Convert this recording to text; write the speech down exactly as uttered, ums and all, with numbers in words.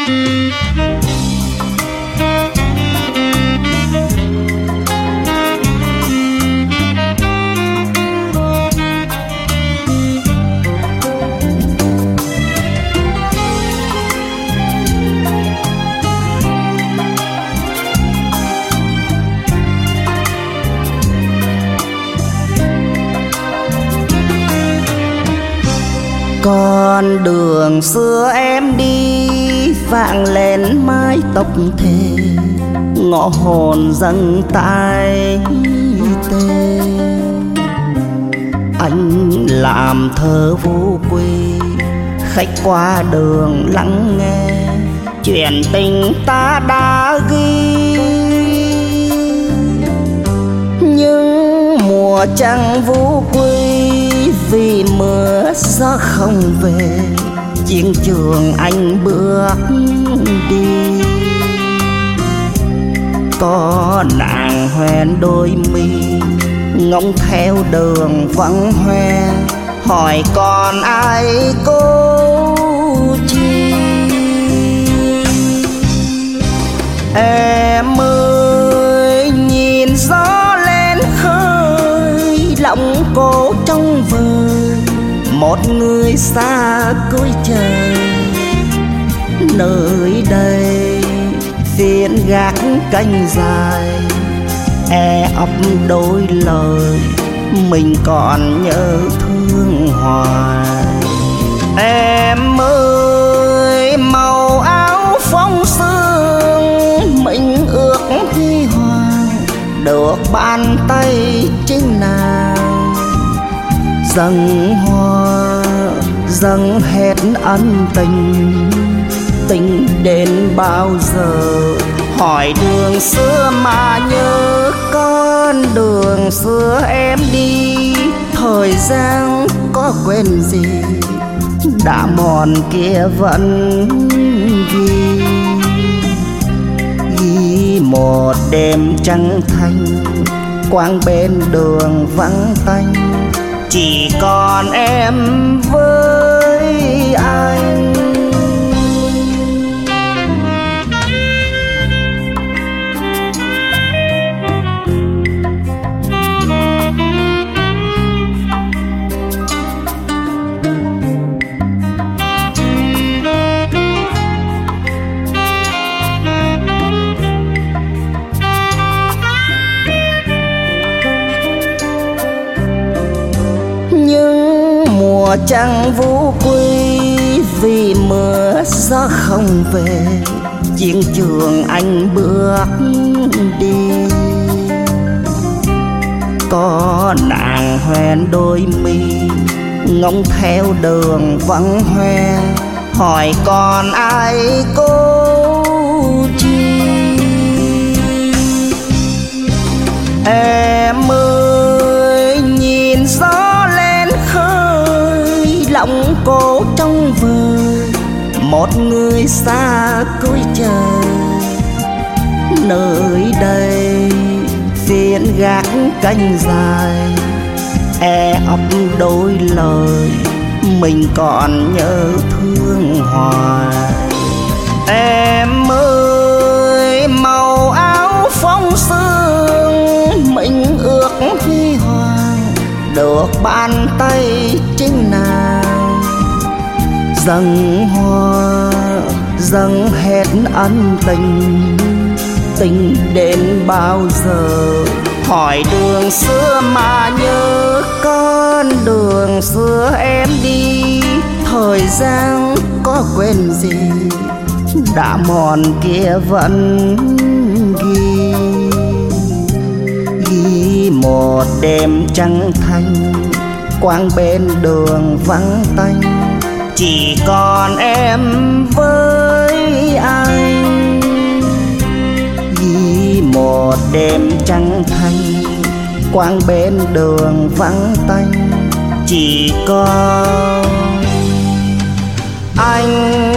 Con đường xưa em đi vang lên mái tóc thề, ngõ hồn dâng tay tê. Anh làm thơ vô quê, khách qua đường lắng nghe chuyện tình ta đã ghi. Nhưng mùa trăng vô quê vì mưa gió không về, chiến trường anh bước đi. Có nàng hoen đôi mi ngóng theo đường vắng hoe, hỏi còn ai cô chi. Em ơi nhìn gió lên khơi, lòng cô trong vời một người xa cuối trời. Nơi đây phiến gác canh dài, e ấp đôi lời mình còn nhớ thương hoài. Em ơi màu áo phong sương mình ước huy hoàng, được bàn tay chính nàng dâng hoa dâng hết ân tình. Tình đến bao giờ hỏi đường xưa mà nhớ, con đường xưa em đi thời gian có quên gì, đã mòn kia vẫn ghi. Ghi một đêm trăng thanh, quang bên đường vắng tanh, chỉ còn em với anh. Mùa trăng vô quê vì mưa gió không về, chiến trường anh bước đi. Có nàng hoen đôi mi ngóng theo đường vắng hoe, hỏi còn ai cô chi. Em ơi nhìn gió lên khơi, lòng cô trong vời một người xa cuối trời. Nơi đây phiến gác canh dài, e ấp đôi lời mình còn nhớ thương hoài. Em ơi màu áo phong sương mình ước huy hoàng, được bàn tay chính nàng dâng hoa dâng hết ân tình. Tình đến bao giờ hỏi đường xưa mà nhớ, con đường xưa em đi thời gian có quên gì, đã mòn kia vẫn ghi. Ghi một đêm trăng thanh, quang bên đường vắng tanh, chỉ còn em với anh. Ghi một đêm trăng thanh, quang bên đường vắng tanh, chỉ còn anh.